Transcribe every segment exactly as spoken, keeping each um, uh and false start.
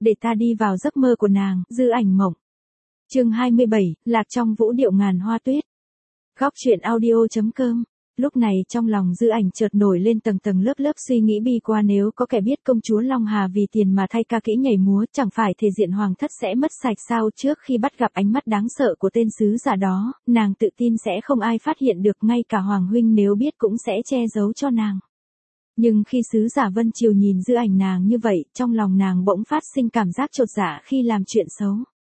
để ta đi vào giấc mơ của nàng, Dư Ảnh mộng. Chương hai mươi bảy, lạc trong vũ điệu ngàn hoa tuyết. Góc truyện audio.com. Lúc này trong lòng Dư Ảnh chợt nổi lên tầng tầng lớp lớp suy nghĩ bi qua, nếu có kẻ biết công chúa Long Hà vì tiền mà thay ca kỹ nhảy múa, chẳng phải thể diện hoàng thất sẽ mất sạch sao? Trước khi bắt gặp ánh mắt đáng sợ của tên sứ giả đó, nàng tự tin sẽ không ai phát hiện được, ngay cả Hoàng huynh nếu biết cũng sẽ che giấu cho nàng. Nhưng khi sứ giả Vân Triều nhìn Dư Ảnh nàng như vậy, trong lòng nàng bỗng phát sinh cảm giác chột dạ khi làm chuyện xấu.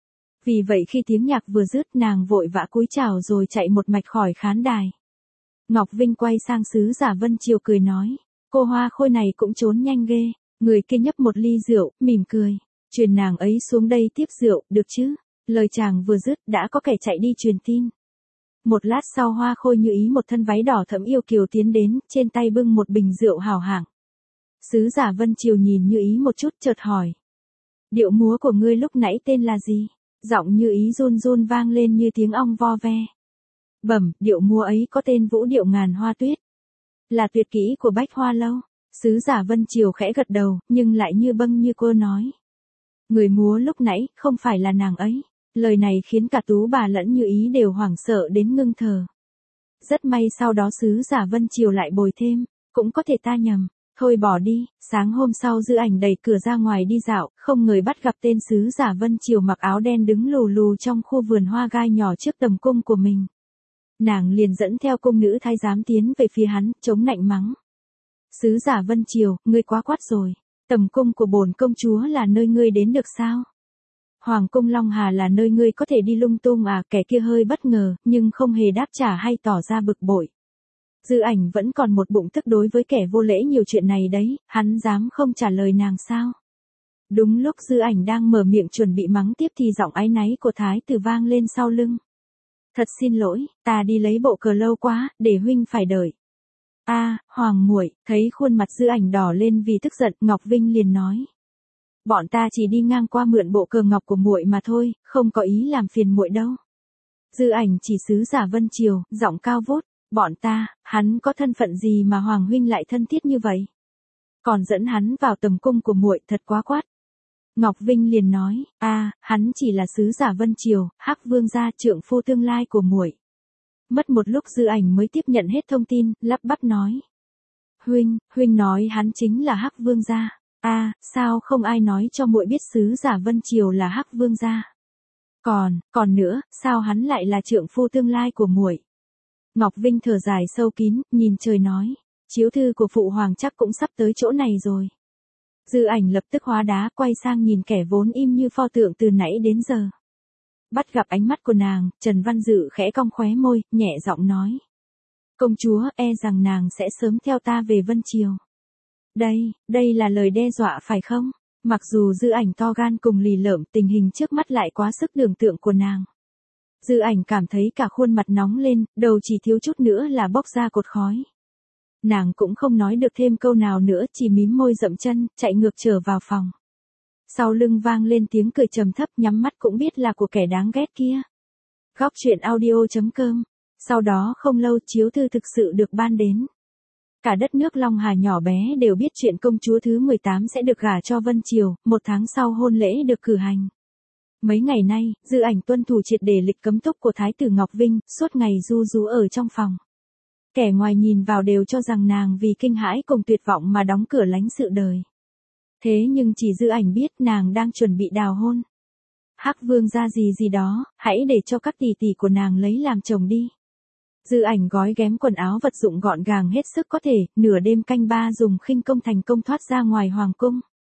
Vì vậy khi tiếng nhạc vừa dứt, nàng vội vã cúi chào rồi chạy một mạch khỏi khán đài. Ngọc Vinh quay sang sứ giả Vân Triều cười nói, cô hoa khôi này cũng trốn nhanh ghê. Người kia nhấp một ly rượu, mỉm cười, truyền nàng ấy xuống đây tiếp rượu, được chứ? Lời chàng vừa dứt, đã có kẻ chạy đi truyền tin. Một lát sau hoa khôi như ý một thân váy đỏ thẫm yêu kiều tiến đến, trên tay bưng một bình rượu hào hạng. Sứ giả Vân Triều nhìn như ý một chút chợt hỏi, điệu múa của ngươi lúc nãy tên là gì? Giọng như ý run run vang lên như tiếng ong vo ve. Bẩm, điệu múa ấy có tên vũ điệu ngàn hoa tuyết. Là tuyệt kỹ của Bách Hoa Lâu. Sứ giả Vân Triều khẽ gật đầu, nhưng lại như bâng như cô nói. Người múa lúc nãy, không phải là nàng ấy. Lời này khiến cả Tú bà lẫn như ý đều hoảng sợ đến ngưng thở. Rất may sau đó sứ giả Vân Triều lại bồi thêm, cũng có thể ta nhầm. Thôi bỏ đi. Sáng hôm sau Dư Ảnh đẩy cửa ra ngoài đi dạo, không ngờ bắt gặp tên sứ giả Vân Triều mặc áo đen đứng lù lù trong khu vườn hoa gai nhỏ trước tầm cung của mình. Nàng liền dẫn theo cung nữ thái giám tiến về phía hắn, chống nạnh mắng. Sứ giả Vân Triều, ngươi quá quát rồi. Tầm cung của bổn công chúa là nơi ngươi đến được sao? Hoàng cung Long Hà là nơi ngươi có thể đi lung tung à? Kẻ kia hơi bất ngờ, nhưng không hề đáp trả hay tỏ ra bực bội. Dư Ảnh vẫn còn một bụng tức đối với kẻ vô lễ nhiều chuyện này đấy, hắn dám không trả lời nàng sao? Đúng lúc Dư Ảnh đang mở miệng chuẩn bị mắng tiếp thì giọng áy náy của thái tử vang lên sau lưng. Thật xin lỗi, ta đi lấy bộ cờ lâu quá, để huynh phải đợi. A, à, Hoàng muội, thấy khuôn mặt Dư Ảnh đỏ lên vì tức giận, Ngọc Vinh liền nói. Bọn ta chỉ đi ngang qua mượn bộ cờ ngọc của muội mà thôi, không có ý làm phiền muội đâu. Dư Ảnh chỉ sứ giả Vân Triều, giọng cao vút. Bọn ta, hắn có thân phận gì mà Hoàng huynh lại thân thiết như vậy? Còn dẫn hắn vào tầm cung của muội, thật quá quát. Ngọc Vinh liền nói, a, à, hắn chỉ là sứ giả Vân Triều, Hắc Vương gia, trượng phu tương lai của muội. Mất một lúc Dư Ảnh mới tiếp nhận hết thông tin, lắp bắp nói. Huynh, huynh nói hắn chính là Hắc Vương gia. A, à, sao không ai nói cho muội biết sứ giả Vân Triều là Hắc Vương gia? Còn, còn nữa, sao hắn lại là trượng phu tương lai của muội? Ngọc Vinh thở dài sâu kín, nhìn trời nói, chiếu thư của phụ hoàng chắc cũng sắp tới chỗ này rồi. Dư Ảnh lập tức hóa đá, quay sang nhìn kẻ vốn im như pho tượng từ nãy đến giờ. Bắt gặp ánh mắt của nàng, Trần Văn Dự khẽ cong khóe môi, nhẹ giọng nói. Công chúa, e rằng nàng sẽ sớm theo ta về Vân Triều. Đây, đây là lời đe dọa phải không? Mặc dù Dư Ảnh to gan cùng lì lợm, tình hình trước mắt lại quá sức tưởng tượng của nàng. Dư Ảnh cảm thấy cả khuôn mặt nóng lên, đầu chỉ thiếu chút nữa là bốc ra cột khói. Nàng cũng không nói được thêm câu nào nữa, chỉ mím môi dậm chân, chạy ngược trở vào phòng. Sau lưng vang lên tiếng cười trầm thấp, nhắm mắt cũng biết là của kẻ đáng ghét kia. Góc truyện audio.com. Sau đó không lâu chiếu thư thực sự được ban đến. Cả đất nước Long Hà nhỏ bé đều biết chuyện công chúa thứ mười tám sẽ được gả cho Vân Triều, một tháng sau hôn lễ được cử hành. Mấy ngày nay, Dư Ảnh tuân thủ triệt để lịch cấm túc của Thái tử Ngọc Vinh, suốt ngày ru rú ở trong phòng. Kẻ ngoài nhìn vào đều cho rằng nàng vì kinh hãi cùng tuyệt vọng mà đóng cửa lánh sự đời. Thế nhưng chỉ Dư Ảnh biết nàng đang chuẩn bị đào hôn. Hắc Vương gia gì gì đó, hãy để cho các tỷ tỷ của nàng lấy làm chồng đi. Dư Ảnh gói ghém quần áo vật dụng gọn gàng hết sức có thể, nửa đêm canh ba dùng khinh công thành công thoát ra ngoài hoàng cung.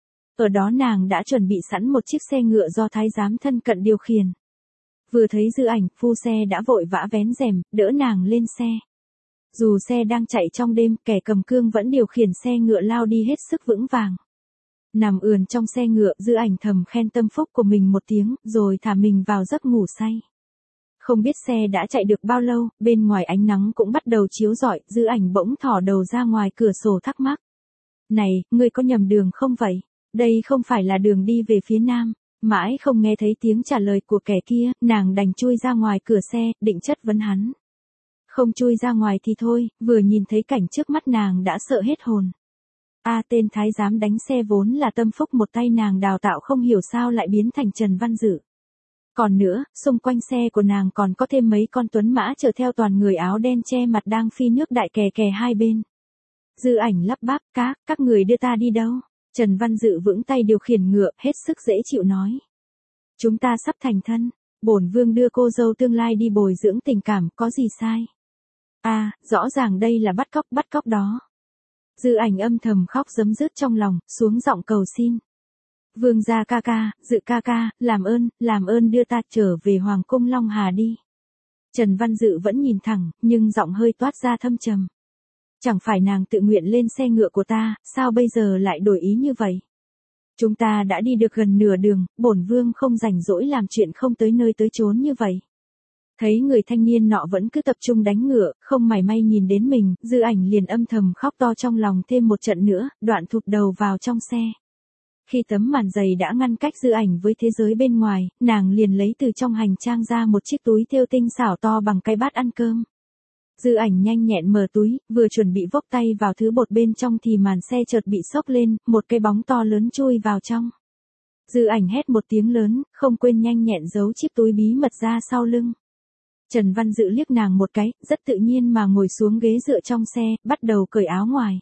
Ở đó nàng đã chuẩn bị sẵn một chiếc xe ngựa do thái giám thân cận điều khiển. Vừa thấy Dư Ảnh, phu xe đã vội vã vén rèm, đỡ nàng lên xe. Dù xe đang chạy trong đêm, kẻ cầm cương vẫn điều khiển xe ngựa lao đi hết sức vững vàng. Nằm ườn trong xe ngựa, Dư Ảnh thầm khen tâm phúc của mình một tiếng, rồi thả mình vào giấc ngủ say. Không biết xe đã chạy được bao lâu, bên ngoài ánh nắng cũng bắt đầu chiếu rọi, Dư Ảnh bỗng thò đầu ra ngoài cửa sổ thắc mắc. Này, ngươi có nhầm đường không vậy? Đây không phải là đường đi về phía nam. Mãi không nghe thấy tiếng trả lời của kẻ kia, nàng đành chui ra ngoài cửa xe, định chất vấn hắn. Không chui ra ngoài thì thôi, vừa nhìn thấy cảnh trước mắt nàng đã sợ hết hồn. A tên thái giám đánh xe vốn là tâm phúc một tay nàng đào tạo không hiểu sao lại biến thành Trần Văn Dự. Còn nữa, xung quanh xe của nàng còn có thêm mấy con tuấn mã chở theo toàn người áo đen che mặt đang phi nước đại kè kè hai bên. Dư Ảnh lắp bắp, các, các người đưa ta đi đâu? Trần Văn Dự vững tay điều khiển ngựa, hết sức dễ chịu nói. Chúng ta sắp thành thân, bổn vương đưa cô dâu tương lai đi bồi dưỡng tình cảm, có gì sai? À, rõ ràng đây là bắt cóc bắt cóc đó. Dư Ảnh âm thầm khóc giấm dứt trong lòng, xuống giọng cầu xin. Vương gia ca ca, Dự ca ca, làm ơn, làm ơn đưa ta trở về Hoàng cung Long Hà đi. Trần Văn Dự vẫn nhìn thẳng, nhưng giọng hơi toát ra thâm trầm. Chẳng phải nàng tự nguyện lên xe ngựa của ta, sao bây giờ lại đổi ý như vậy? Chúng ta đã đi được gần nửa đường, bổn vương không rảnh rỗi làm chuyện không tới nơi tới chốn như vậy. Thấy người thanh niên nọ vẫn cứ tập trung đánh ngựa, không mảy may nhìn đến mình, Dư Ảnh liền âm thầm khóc to trong lòng thêm một trận nữa, đoạn thụt đầu vào trong xe. Khi tấm màn dày đã ngăn cách Dư Ảnh với thế giới bên ngoài, nàng liền lấy từ trong hành trang ra một chiếc túi thêu tinh xảo to bằng cái bát ăn cơm. Dư Ảnh nhanh nhẹn mở túi, vừa chuẩn bị vốc tay vào thứ bột bên trong thì màn xe chợt bị xốc lên, một cái bóng to lớn chui vào trong. Dư Ảnh hét một tiếng lớn, không quên nhanh nhẹn giấu chiếc túi bí mật ra sau lưng. Trần Văn Dự liếc nàng một cái, rất tự nhiên mà ngồi xuống ghế dựa trong xe, bắt đầu cởi áo ngoài.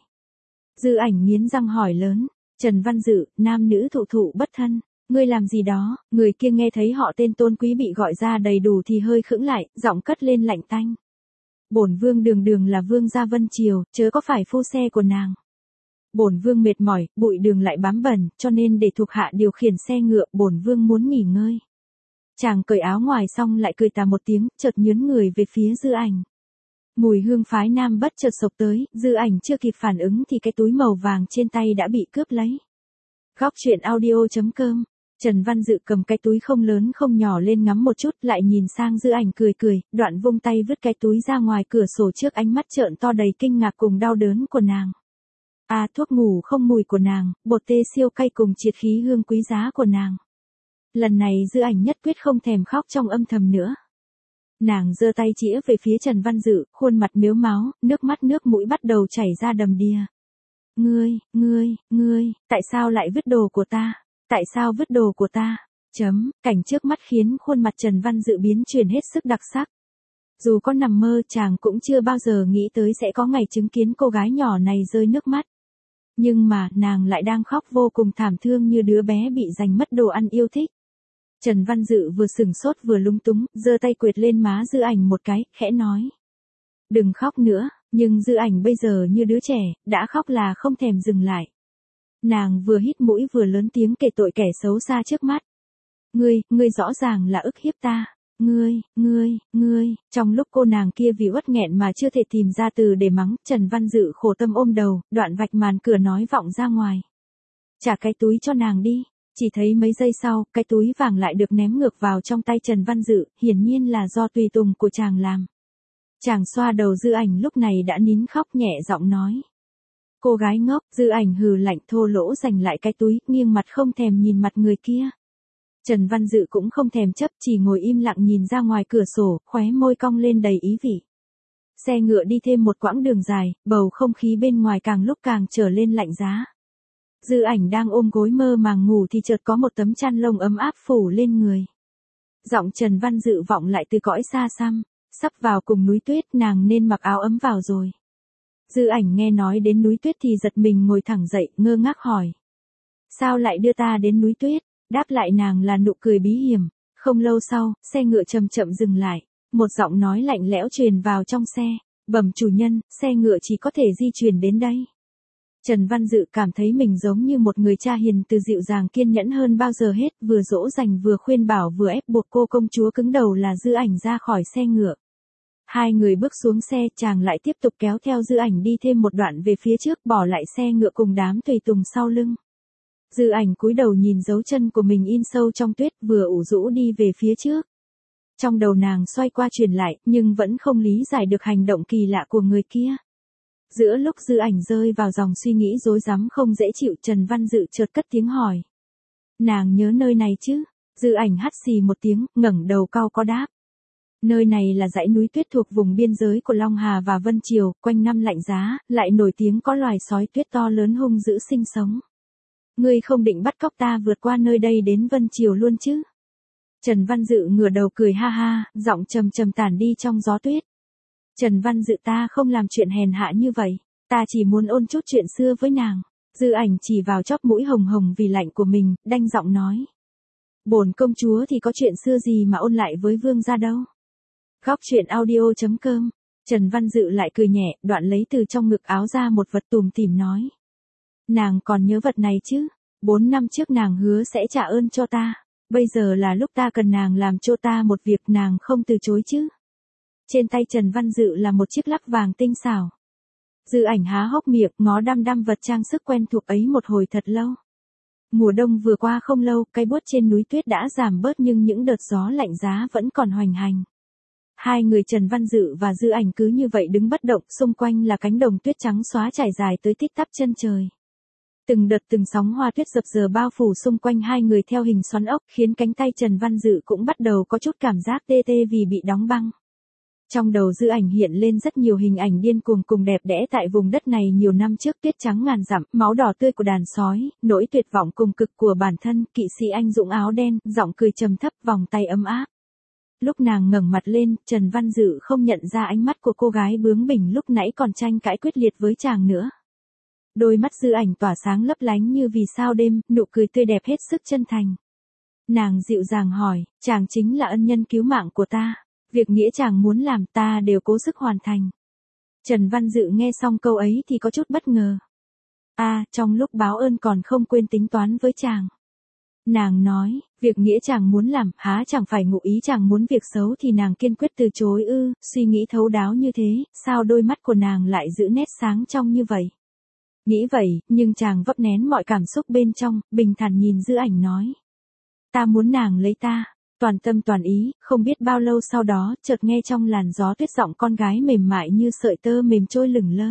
Dư Ảnh nghiến răng hỏi lớn, Trần Văn Dự, nam nữ thụ thụ bất thân, ngươi làm gì đó? Người kia nghe thấy họ tên tôn quý bị gọi ra đầy đủ thì hơi khựng lại, giọng cất lên lạnh tanh. Bổn vương đường đường là vương gia Vân Triều, chớ có phải phu xe của nàng. Bổn vương mệt mỏi, bụi đường lại bám bẩn, cho nên để thuộc hạ điều khiển xe ngựa, bổn vương muốn nghỉ ngơi. Chàng cởi áo ngoài xong lại cười tà một tiếng, chợt nhướng người về phía Dư Ảnh. Mùi hương phái nam bất chợt sộc tới, Dư Ảnh chưa kịp phản ứng thì cái túi màu vàng trên tay đã bị cướp lấy. Góc truyện audio chấm com. Trần Văn Dự cầm cái túi không lớn không nhỏ lên ngắm một chút, lại nhìn sang Dư Ảnh cười cười, đoạn vung tay vứt cái túi ra ngoài cửa sổ trước ánh mắt trợn to đầy kinh ngạc cùng đau đớn của nàng. À, thuốc ngủ không mùi của nàng, bột tê siêu cay cùng triệt khí hương quý giá của nàng. Lần này Dư Ảnh nhất quyết không thèm khóc trong âm thầm nữa. Nàng giơ tay chĩa về phía Trần Văn Dự, khuôn mặt mếu máo, nước mắt nước mũi bắt đầu chảy ra đầm đìa. Ngươi, ngươi, ngươi, tại sao lại vứt đồ của ta? Tại sao vứt đồ của ta? Chấm, cảnh trước mắt khiến khuôn mặt Trần Văn Dự biến chuyển hết sức đặc sắc. Dù có nằm mơ chàng cũng chưa bao giờ nghĩ tới sẽ có ngày chứng kiến cô gái nhỏ này rơi nước mắt. Nhưng mà nàng lại đang khóc vô cùng thảm thương như đứa bé bị giành mất đồ ăn yêu thích. Trần Văn Dự vừa sửng sốt vừa lúng túng, giơ tay quệt lên má Dư Ảnh một cái, khẽ nói. Đừng khóc nữa, nhưng Dư Ảnh bây giờ như đứa trẻ, đã khóc là không thèm dừng lại. Nàng vừa hít mũi vừa lớn tiếng kể tội kẻ xấu xa trước mắt. Ngươi, ngươi rõ ràng là ức hiếp ta. Ngươi, ngươi, ngươi, trong lúc cô nàng kia vì uất nghẹn mà chưa thể tìm ra từ để mắng, Trần Văn Dự khổ tâm ôm đầu, đoạn vạch màn cửa nói vọng ra ngoài. Trả cái túi cho nàng đi. Chỉ thấy mấy giây sau, cái túi vàng lại được ném ngược vào trong tay Trần Văn Dự, hiển nhiên là do tùy tùng của chàng làm. Chàng xoa đầu Dư Ảnh lúc này đã nín khóc nhẹ giọng nói. Cô gái ngốc, Dư Ảnh hừ lạnh thô lỗ giành lại cái túi, nghiêng mặt không thèm nhìn mặt người kia. Trần Văn Dự cũng không thèm chấp, chỉ ngồi im lặng nhìn ra ngoài cửa sổ, khóe môi cong lên đầy ý vị. Xe ngựa đi thêm một quãng đường dài, bầu không khí bên ngoài càng lúc càng trở lên lạnh giá. Dư Ảnh đang ôm gối mơ màng ngủ thì chợt có một tấm chăn lông ấm áp phủ lên người. Giọng Trần Văn Dự vọng lại từ cõi xa xăm, sắp vào cùng núi tuyết nàng nên mặc áo ấm vào rồi. Dư Ảnh nghe nói đến núi tuyết thì giật mình ngồi thẳng dậy, ngơ ngác hỏi. Sao lại đưa ta đến núi tuyết? Đáp lại nàng là nụ cười bí hiểm. Không lâu sau, xe ngựa chậm chậm dừng lại. Một giọng nói lạnh lẽo truyền vào trong xe. Bẩm chủ nhân, xe ngựa chỉ có thể di chuyển đến đây. Trần Văn Dự cảm thấy mình giống như một người cha hiền từ dịu dàng kiên nhẫn hơn bao giờ hết, vừa dỗ dành vừa khuyên bảo vừa ép buộc cô công chúa cứng đầu là Dư Ảnh ra khỏi xe ngựa. Hai người bước xuống xe, chàng lại tiếp tục kéo theo Dư Ảnh đi thêm một đoạn về phía trước, bỏ lại xe ngựa cùng đám tùy tùng sau lưng. Dư Ảnh cúi đầu nhìn dấu chân của mình in sâu trong tuyết, vừa ủ rũ đi về phía trước. Trong đầu nàng xoay qua chuyển lại, nhưng vẫn không lý giải được hành động kỳ lạ của người kia. Giữa lúc Dư Ảnh rơi vào dòng suy nghĩ rối rắm không dễ chịu, Trần Văn Dự chợt cất tiếng hỏi. Nàng nhớ nơi này chứ? Dư Ảnh hắt xì một tiếng, ngẩng đầu cau có đáp. Nơi này là dãy núi tuyết thuộc vùng biên giới của Long Hà và Vân Triều, quanh năm lạnh giá, lại nổi tiếng có loài sói tuyết to lớn hung dữ sinh sống. Ngươi không định bắt cóc ta vượt qua nơi đây đến Vân Triều luôn chứ? Trần Văn Dự ngửa đầu cười ha ha, giọng trầm trầm tản đi trong gió tuyết. Trần Văn Dự, ta không làm chuyện hèn hạ như vậy, ta chỉ muốn ôn chút chuyện xưa với nàng. Dư Ảnh chỉ vào chóp mũi hồng hồng vì lạnh của mình, đanh giọng nói. Bổn công chúa thì có chuyện xưa gì mà ôn lại với vương gia đâu. Góc truyện audio chấm com. Trần Văn Dự lại cười nhẹ, đoạn lấy từ trong ngực áo ra một vật tùm tìm nói. Nàng còn nhớ vật này chứ? Bốn năm trước nàng hứa sẽ trả ơn cho ta. Bây giờ là lúc ta cần nàng làm cho ta một việc, nàng không từ chối chứ? Trên tay Trần Văn Dự là một chiếc lắc vàng tinh xảo. Dư Ảnh há hốc miệng, ngó đăm đăm vật trang sức quen thuộc ấy một hồi thật lâu. Mùa đông vừa qua không lâu, cây buốt trên núi tuyết đã giảm bớt nhưng những đợt gió lạnh giá vẫn còn hoành hành. Hai người Trần Văn Dự và Dư Ảnh cứ như vậy đứng bất động, xung quanh là cánh đồng tuyết trắng xóa trải dài tới tít tắp chân trời. Từng đợt từng sóng hoa tuyết dập dờn bao phủ xung quanh hai người theo hình xoắn ốc, khiến cánh tay Trần Văn Dự cũng bắt đầu có chút cảm giác tê tê vì bị đóng băng. Trong đầu Dư Ảnh hiện lên rất nhiều hình ảnh điên cuồng cùng đẹp đẽ tại vùng đất này nhiều năm trước, tuyết trắng ngàn dặm, máu đỏ tươi của đàn sói, nỗi tuyệt vọng cùng cực của bản thân, kỵ sĩ anh dũng áo đen, giọng cười trầm thấp, vòng tay ấm áp. Lúc nàng ngẩng mặt lên, Trần Văn Dự không nhận ra ánh mắt của cô gái bướng bỉnh lúc nãy còn tranh cãi quyết liệt với chàng nữa. Đôi mắt Dư Ảnh tỏa sáng lấp lánh như vì sao đêm, nụ cười tươi đẹp hết sức chân thành. Nàng dịu dàng hỏi, chàng chính là ân nhân cứu mạng của ta. Việc nghĩa chàng muốn làm ta đều cố sức hoàn thành. Trần Văn Dự nghe xong câu ấy thì có chút bất ngờ. À, trong lúc báo ơn còn không quên tính toán với chàng. Nàng nói, việc nghĩa chàng muốn làm, há chẳng phải ngụ ý chàng muốn việc xấu thì nàng kiên quyết từ chối ư? Suy nghĩ thấu đáo như thế, sao đôi mắt của nàng lại giữ nét sáng trong như vậy? Nghĩ vậy, nhưng chàng vấp nén mọi cảm xúc bên trong, bình thản nhìn Dư Ảnh nói. Ta muốn nàng lấy ta. Toàn tâm toàn ý, không biết bao lâu sau đó, chợt nghe trong làn gió tuyết giọng con gái mềm mại như sợi tơ mềm trôi lửng lơ.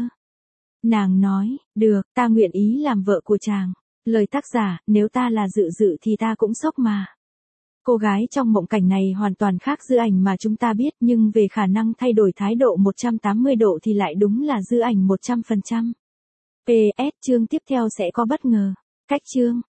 Nàng nói, được, ta nguyện ý làm vợ của chàng. Lời tác giả, nếu ta là Dự Dự thì ta cũng sốc mà. Cô gái trong mộng cảnh này hoàn toàn khác Dư Ảnh mà chúng ta biết, nhưng về khả năng thay đổi thái độ một trăm tám mươi độ thì lại đúng là Dư Ảnh một trăm phần trăm. pê ét chương tiếp theo sẽ có bất ngờ. Cách chương